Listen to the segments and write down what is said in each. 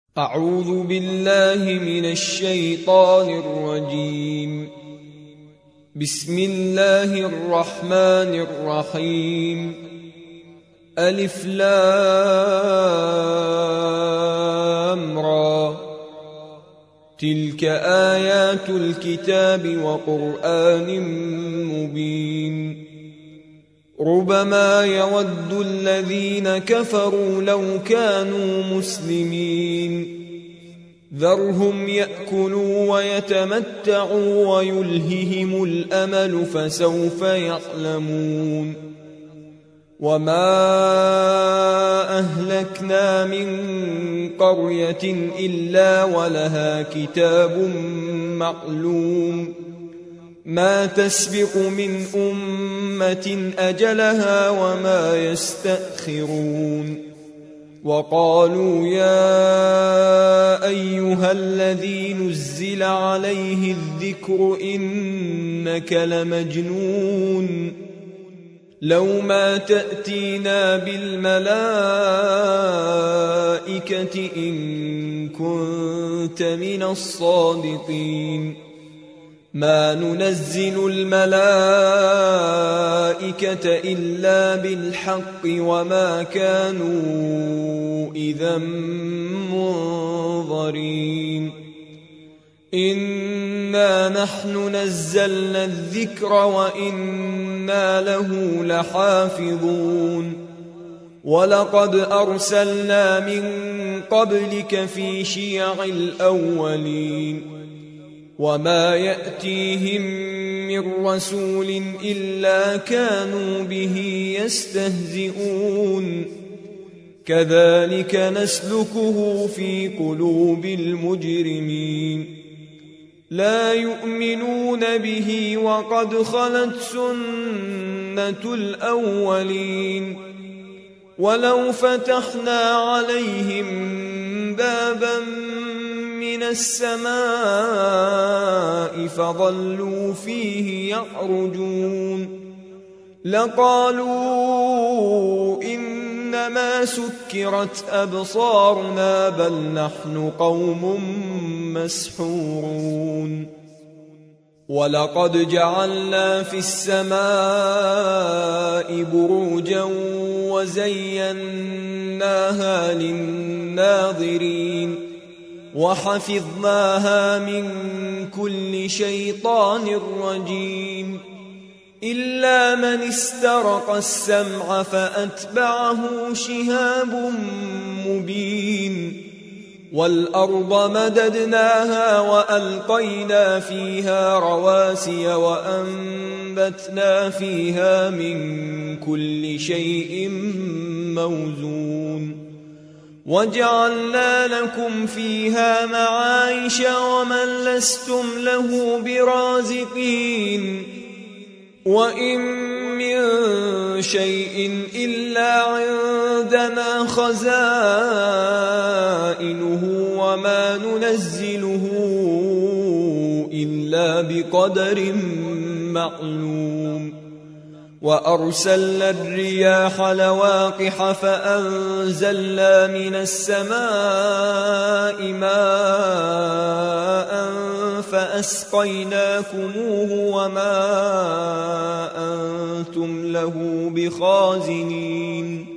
أعوذ بالله من الشيطان الرجيم. بسم الله الرحمن الرحيم. ألف لام را، تلك آيات الكتاب وقرآن مبين. ربما يود الذين كفروا لو كانوا مسلمين، ذرهم يأكلوا ويتمتعوا ويلههم الأمل فسوف يعلمون. وما أهلكنا من قرية إلا ولها كتاب معلوم، ما تسبق من أمة أجلها وما يستأخرون. وقالوا يا أيها الذي نزل عليه الذكر إنك لمجنون، لو ما تأتينا بالملائكة إن كنت من الصادقين. ما ننزل الملائكة إلا بالحق وما كانوا إذا منظرين. إنا نحن نزلنا الذكر وإنا له لحافظون. ولقد أرسلنا من قبلك في شيع الأولين، وما يأتيهم من رسول إلا كانوا به يستهزئون. كذلك نسلكه في قلوب المجرمين. لا يؤمنون به وقد خلت سنة الأولين. ولو فتحنا عليهم بابا من السماء فظلوا فيه يعرجون لقالوا إنما سكرت أبصارنا بل نحن قوم مسحورون. ولقد جعلنا في السماء بروجا وزيناها للناظرين وحفظناها من كل شيطان رجيم إلا من استرق السمع فأتبعه شهاب مبين. والأرض مددناها وألقينا فيها رواسي وأنبتنا فيها من كل شيء موزون. وجعلنا لكم فيها معايش ومن لستم له برازقين. وإن من شيء إلا عندنا خزائنه وما ننزله إلا بقدر معلوم. وأرسلنا الرياح لواقح فأنزلنا من السماء ماء فأسقيناكموه وما أنتم له بخازنين.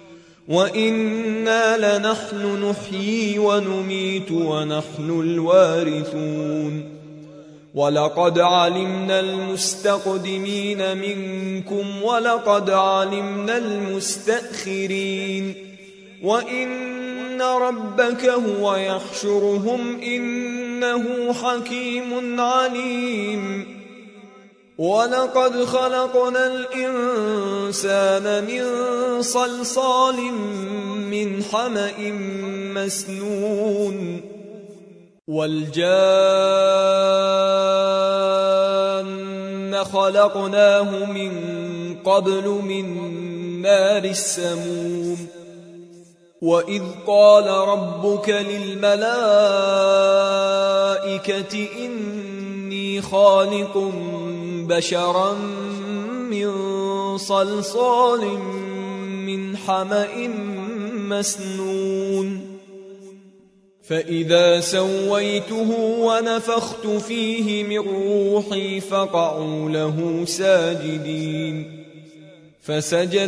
وإنا لنحن نحيي ونميت ونحن الوارثون. ولقد علمنا المستقدمين منكم ولقد علمنا المستأخرين. وإن ربك هو يحشرهم إنه حكيم عليم. ولقد خلقنا الإنسان من صلصال من حمأ مسنون. والجان خلقناه من قبل من نار السموم. وإذ قال ربك للملائكة إني خالق بشرا من صلصال من حمأ مسنون فإذا سويته ونفخت فيه من روحي فقعوا له ساجدين فسجد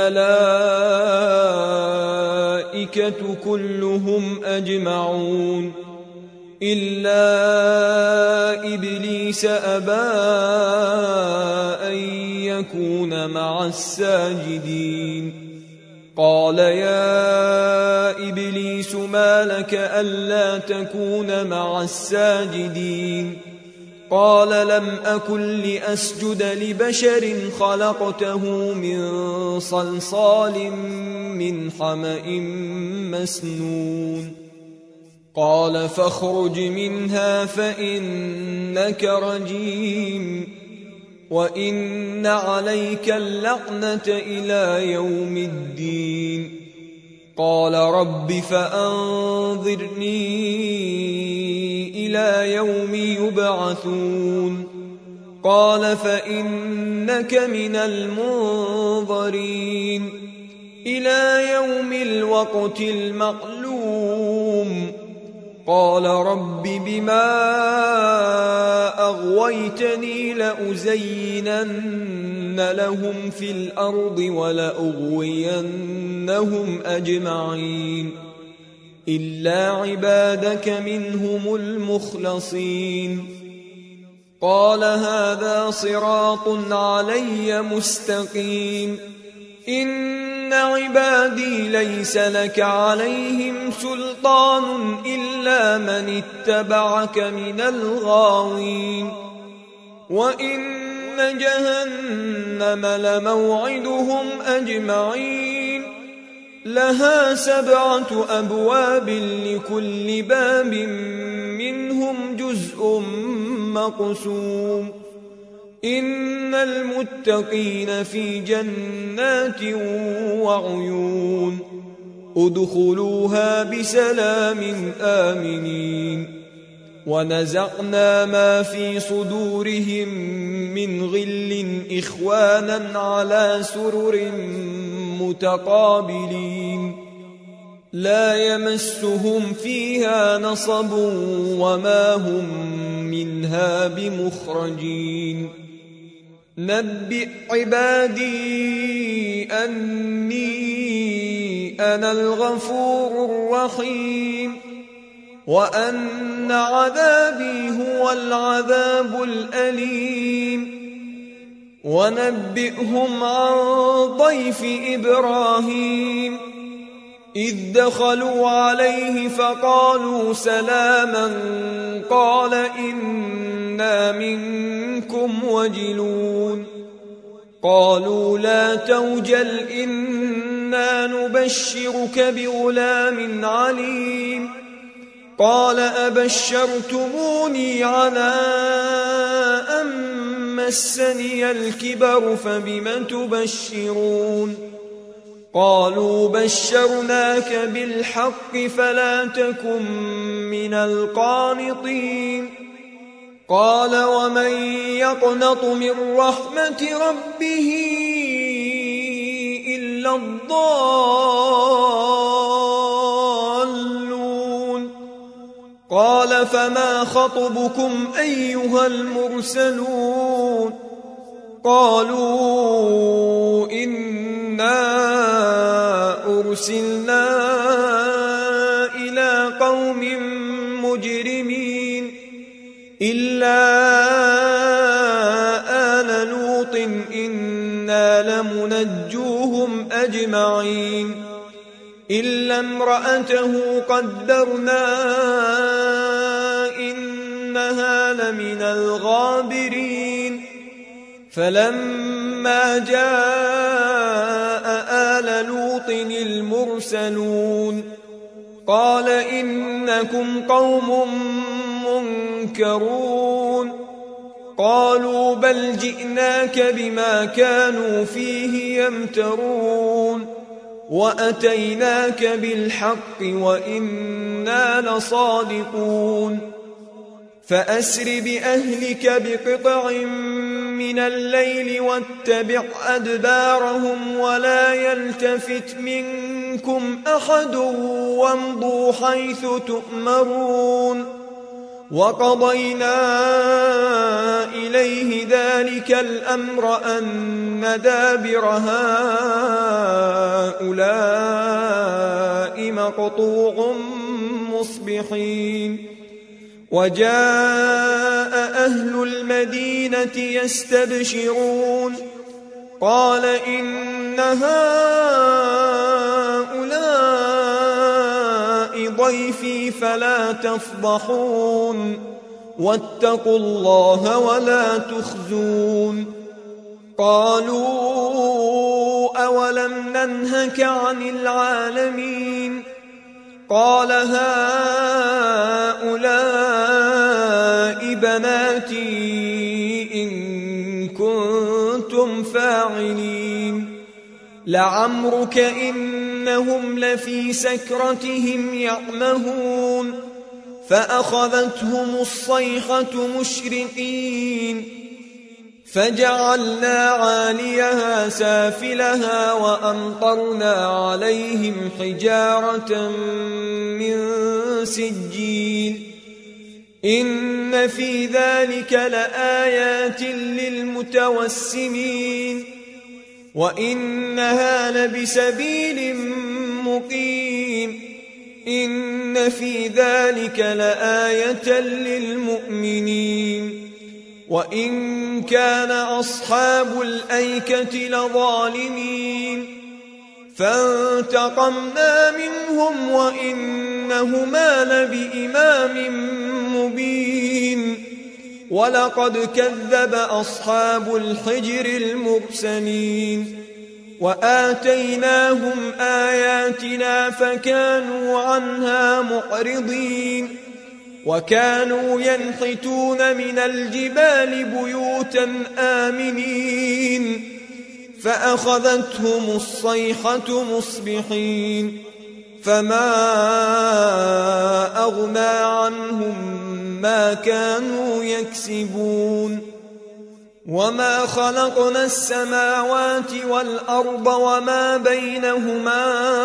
الملائكة كلهم أجمعون إلا إبليس أبى أن يكون مع الساجدين قال يا إبليس ما لك ألا تكون مع الساجدين قال لم أكن لأسجد لبشر خلقته من صلصال من حمأ مسنون قال فاخرج منها فإنك رجيم وإن عليك اللعنة إلى يوم الدين قال رب فأنظرني إلى يوم يبعثون قال فإنك من المنظرين إلى يوم الوقت المعلوم قال رب بما أغويتني لأزينن لهم في الأرض ولأغوينهم أجمعين إلا عبادك منهم المخلصين قال هذا صراط علي مستقيم إن عبادي ليس لك عليهم سلطان إلا من اتبعك من الغاوين وإن جهنم لموعدهم أجمعين لها 7 أبواب لكل باب منهم جزء مقسوم إن المتقين في جنات وعيون ادخلوها بسلام آمنين ونزعنا ما في صدورهم من غل إخوانا على سرر متقابلين لا يمسهم فيها نصب وما هم منها بمخرجين نبئ عبادي أني أنا الغفور الرحيم وأن عذابي هو العذاب الأليم ونبئهم عن ضيف إبراهيم إذ دخلوا عليه فقالوا سلاما قال إنا منكم وجلون قالوا لا توجل إنا نبشرك بغلام عليم قال أبشرتموني على أن مسني الكبر فبم تبشرون قالوا بشرناك بالحق فلا تكن من القانطين قال ومن يقنط من رحمة ربه إلا الضالون قال فما خطبكم أيها المرسلون قالوا إنا أرسلنا إلى قوم مجرمين إلا آل لوط إنا لمنجوهم أجمعين إلا امرأته قدرنا إنها لمن الغابرين فلما جاء آل لوط المرسلون قال إنكم قوم منكرون قالوا بل جئناك بما كانوا فيه يمترون وأتيناك بالحق وإنا لصادقون فأسر بأهلك بقطع من الليل واتبع أدبارهم ولا يلتفت منكم منكم أحد وامضوا حيث تؤمرون وقضينا إليه ذلك الأمر أن دابر هؤلاء مقطوع مصبحين وجاء أهل المدينة يستبشرون قال إن هؤلاء ضيفي فلا تفضحون واتقوا الله ولا تخزون قالوا أولم ننهك عن العالمين قال هؤلاء بناتي إن كنتم فاعلين لعمرك إنهم لفي سكرتهم يعمهون فأخذتهم الصيحة مشرقين فجعلنا عاليها سافلها وأمطرنا عليهم حجارة من سجيل إن في ذلك لآيات للمتوسمين وإنها لبسبيل مقيم إن في ذلك لآية للمؤمنين وإن كان أصحاب الأيكة لظالمين فانتقمنا منهم وإنهما لبإمام مبين ولقد كذب أصحاب الحجر المرسلين وآتيناهم آياتنا فكانوا عنها معرضين وكانوا ينحتون من الجبال بيوتا آمنين فأخذتهم الصيحة مصبحين فما أغنى عنهم ما كانوا يكسبون وما خلقنا السماوات والأرض وما بينهما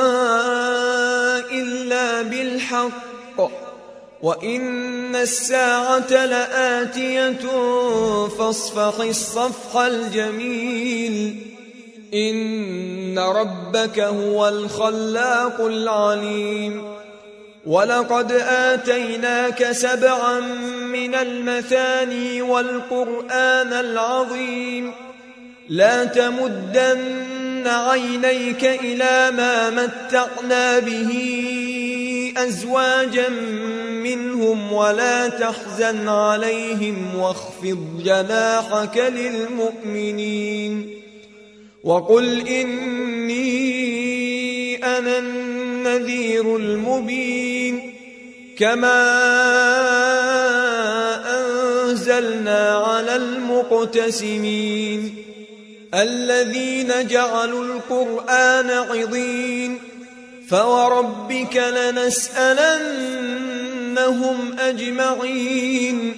إلا بالحق وإن الساعة لآتية فاصفح الصفح الجميل إن ربك هو الخلاق العليم ولقد آتيناك 7 من المثاني والقرآن العظيم لا تمدن عينيك إلى ما متعنا به أزواجا منهم ولا تحزن عليهم واخفض جناحك للمؤمنين وقل إني أنا النذير المبين كما أنزلنا على المقتسمين الذين جعلوا القرآن عضين فوربك لنسألنهم أجمعين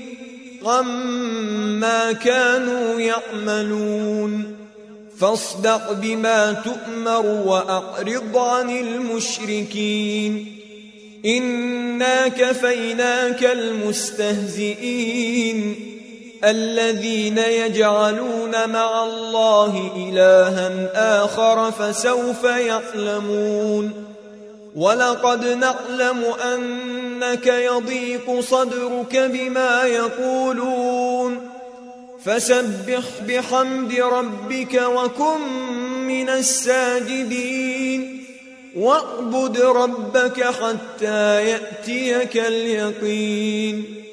عما كانوا يعملون فاصدق بما تؤمر وأعرض عن المشركين إنا كفيناك المستهزئين الذين يجعلون مع الله إلها آخر فسوف يعلمون ولقد نعلم أنك يضيق صدرك بما يقولون فسبح بحمد ربك وكن من الساجدين واعبد ربك حتى يأتيك اليقين